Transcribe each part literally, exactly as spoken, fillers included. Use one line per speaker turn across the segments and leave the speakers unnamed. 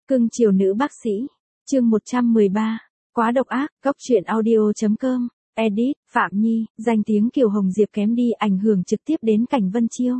Cưng chiều nữ bác sĩ. Chương một trăm mười ba. Quá độc ác. Góc truyện audio.com. Edit. Phạm Nhi. Danh tiếng Kiều Hồng Diệp kém đi ảnh hưởng trực tiếp đến Cảnh Vân Chiêu.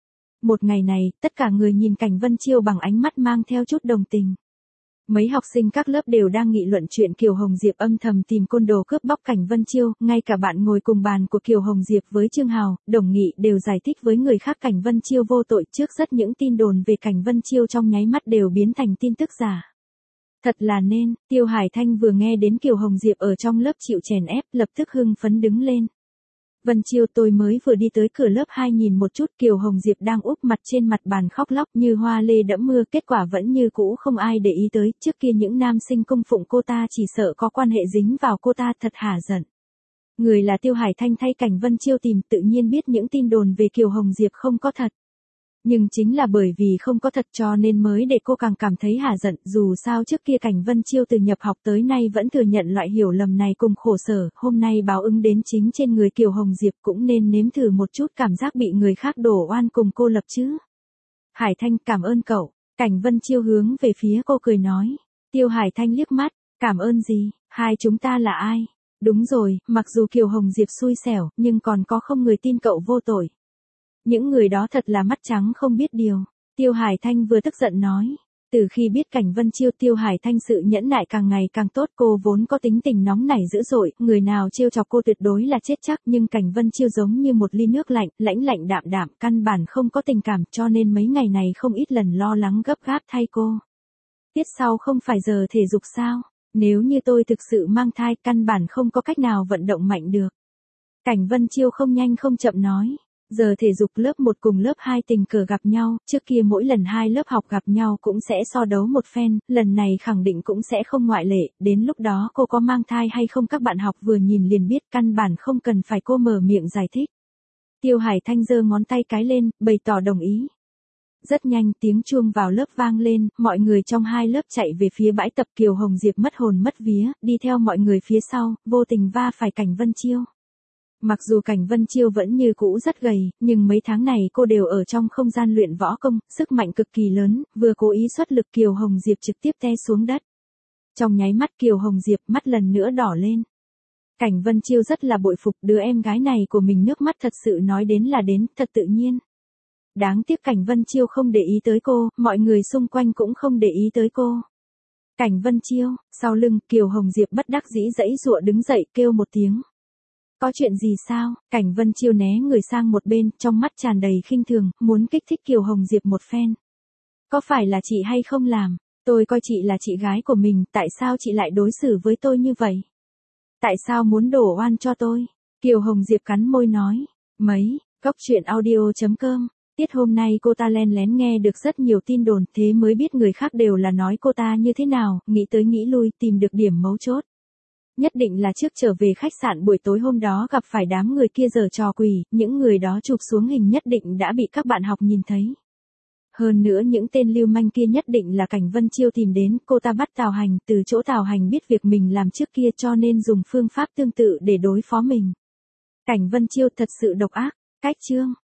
Một ngày này, tất cả người nhìn Cảnh Vân Chiêu bằng ánh mắt mang theo chút đồng tình. Mấy học sinh các lớp đều đang nghị luận chuyện Kiều Hồng Diệp âm thầm tìm côn đồ cướp bóc Cảnh Vân Chiêu, ngay cả bạn ngồi cùng bàn của Kiều Hồng Diệp với Trương Hào, Đồng Nghị đều giải thích với người khác Cảnh Vân Chiêu vô tội. Trước rất những tin đồn về Cảnh Vân Chiêu trong nháy mắt đều biến thành tin tức giả. Thật là nên, Tiêu Hải Thanh vừa nghe đến Kiều Hồng Diệp ở trong lớp chịu chèn ép, lập tức hưng phấn đứng lên. Vân Chiêu, tôi mới vừa đi tới cửa lớp hai nhìn một chút, Kiều Hồng Diệp đang úp mặt trên mặt bàn khóc lóc như hoa lê đẫm mưa, kết quả vẫn như cũ không ai để ý tới, trước kia những nam sinh cung phụng cô ta chỉ sợ có quan hệ dính vào cô ta, thật hả giận. Người là Tiêu Hải Thanh thay Cảnh Vân Chiêu tìm, tự nhiên biết những tin đồn về Kiều Hồng Diệp không có thật. Nhưng chính là bởi vì không có thật cho nên mới để cô càng cảm thấy hả giận, dù sao trước kia Cảnh Vân Chiêu từ nhập học tới nay vẫn thừa nhận loại hiểu lầm này cùng khổ sở, hôm nay báo ứng đến chính trên người Kiều Hồng Diệp cũng nên nếm thử một chút cảm giác bị người khác đổ oan cùng cô lập chứ. Hải Thanh, cảm ơn cậu. Cảnh Vân Chiêu hướng về phía cô cười nói. Tiêu Hải Thanh liếc mắt, cảm ơn gì, hai chúng ta là ai? Đúng rồi, mặc dù Kiều Hồng Diệp xui xẻo, nhưng còn có không người tin cậu vô tội. Những người đó thật là mắt trắng không biết điều. Tiêu Hải Thanh vừa tức giận nói. Từ khi biết Cảnh Vân Chiêu, Tiêu Hải Thanh sự nhẫn nại càng ngày càng tốt, cô vốn có tính tình nóng nảy dữ dội, người nào trêu chọc cô tuyệt đối là chết chắc, nhưng Cảnh Vân Chiêu giống như một ly nước lạnh, lãnh lạnh đạm đạm, căn bản không có tình cảm, cho nên mấy ngày này không ít lần lo lắng gấp gáp thay cô. Tiết sau không phải giờ thể dục sao? Nếu như tôi thực sự mang thai, căn bản không có cách nào vận động mạnh được. Cảnh Vân Chiêu không nhanh không chậm nói. Giờ thể dục lớp một cùng lớp hai tình cờ gặp nhau, trước kia mỗi lần hai lớp học gặp nhau cũng sẽ so đấu một phen, lần này khẳng định cũng sẽ không ngoại lệ, đến lúc đó cô có mang thai hay không các bạn học vừa nhìn liền biết, căn bản không cần phải cô mở miệng giải thích. Tiêu Hải Thanh giơ ngón tay cái lên, bày tỏ đồng ý. Rất nhanh tiếng chuông vào lớp vang lên, mọi người trong hai lớp chạy về phía bãi tập. Kiều Hồng Diệp mất hồn mất vía, đi theo mọi người phía sau, vô tình va phải Cảnh Vân Chiêu. Mặc dù Cảnh Vân Chiêu vẫn như cũ rất gầy, nhưng mấy tháng này cô đều ở trong không gian luyện võ công, sức mạnh cực kỳ lớn, vừa cố ý xuất lực Kiều Hồng Diệp trực tiếp té xuống đất. Trong nháy mắt Kiều Hồng Diệp mắt lần nữa đỏ lên. Cảnh Vân Chiêu rất là bội phục đứa em gái này của mình, nước mắt thật sự nói đến là đến, thật tự nhiên. Đáng tiếc Cảnh Vân Chiêu không để ý tới cô, mọi người xung quanh cũng không để ý tới cô. Cảnh Vân Chiêu, sau lưng Kiều Hồng Diệp bất đắc dĩ giãy giụa đứng dậy kêu một tiếng. Có chuyện gì sao? Cảnh Vân Chiêu né người sang một bên, trong mắt tràn đầy khinh thường, muốn kích thích Kiều Hồng Diệp một phen. Có phải là chị hay không làm? Tôi coi chị là chị gái của mình, tại sao chị lại đối xử với tôi như vậy? Tại sao muốn đổ oan cho tôi? Kiều Hồng Diệp cắn môi nói. Mấy, góc truyện audio.com. Tiết hôm nay cô ta len lén nghe được rất nhiều tin đồn, thế mới biết người khác đều là nói cô ta như thế nào, nghĩ tới nghĩ lui, tìm được điểm mấu chốt. Nhất định là trước trở về khách sạn buổi tối hôm đó gặp phải đám người kia giở trò quỷ, những người đó chụp xuống hình nhất định đã bị các bạn học nhìn thấy. Hơn nữa những tên lưu manh kia nhất định là Cảnh Vân Chiêu tìm đến, cô ta bắt Tào Hành, từ chỗ Tào Hành biết việc mình làm trước kia cho nên dùng phương pháp tương tự để đối phó mình. Cảnh Vân Chiêu thật sự độc ác. Cách chương